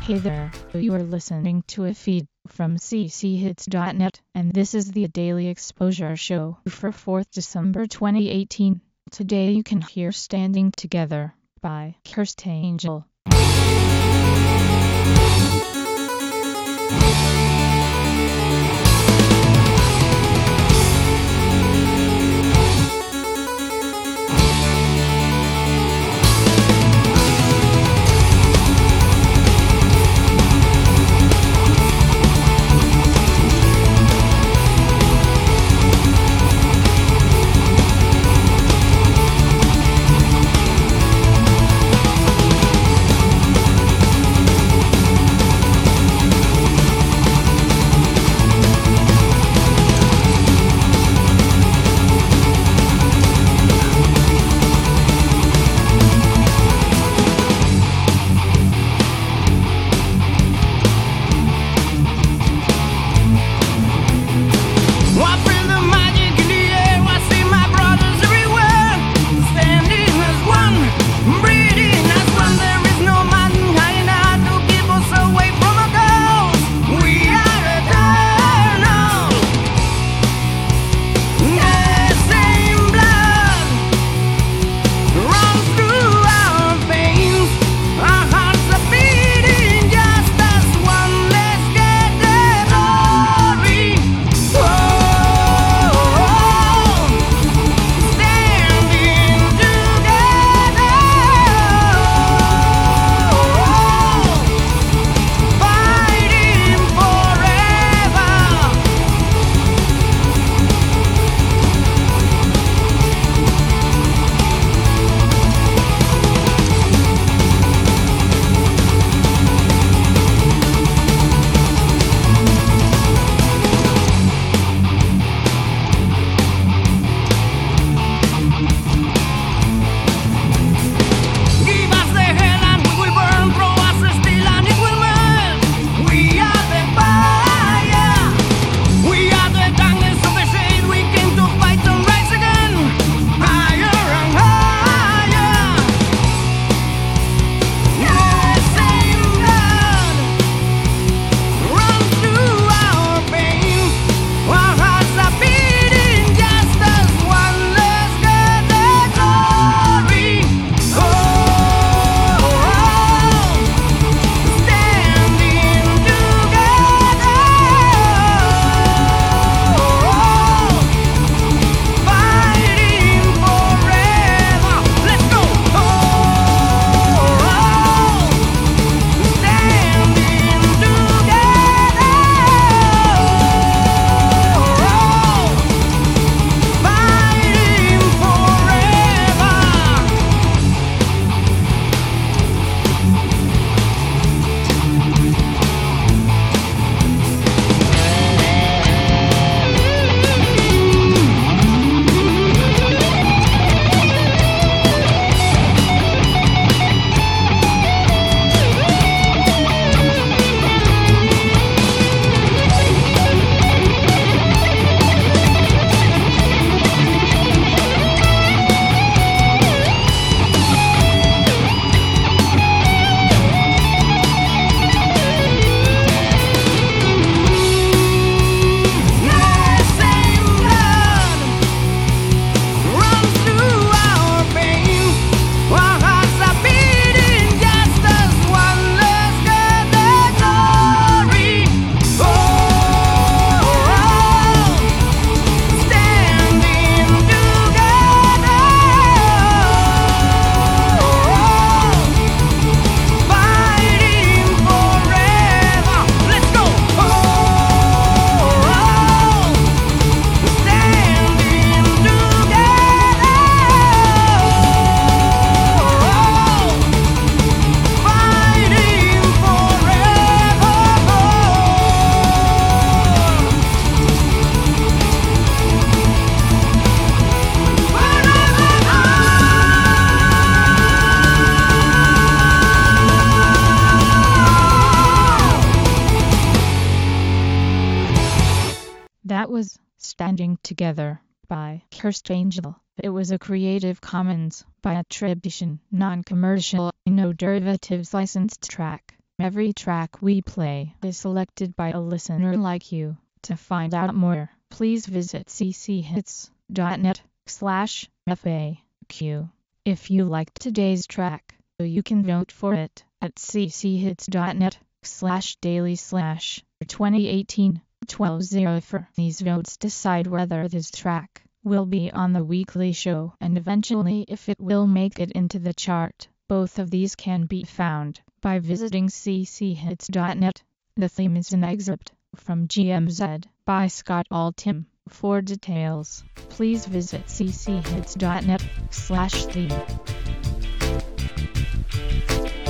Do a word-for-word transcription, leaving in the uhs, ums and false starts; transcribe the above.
Hey there, you are listening to a feed from c c hits dot net, and this is the Daily Exposure Show for fourth December twenty eighteen. Today you can hear Standing Together by Cursed Angel. That was Standing Together by Cursed Angel. It was a Creative Commons by attribution, non-commercial, no derivatives licensed track. Every track we play is selected by a listener like you. To find out more, please visit c c hits dot net slash F A Q. If you liked today's track, you can vote for it at c c hits dot net slash daily slash twenty eighteen twelve oh four. These votes decide whether this track will be on the weekly show and eventually if it will make it into the chart. Both of these can be found by visiting c c hits dot net. The theme is an excerpt from G M Z by Scott Altham. For details, please visit c c hits dot net slash theme.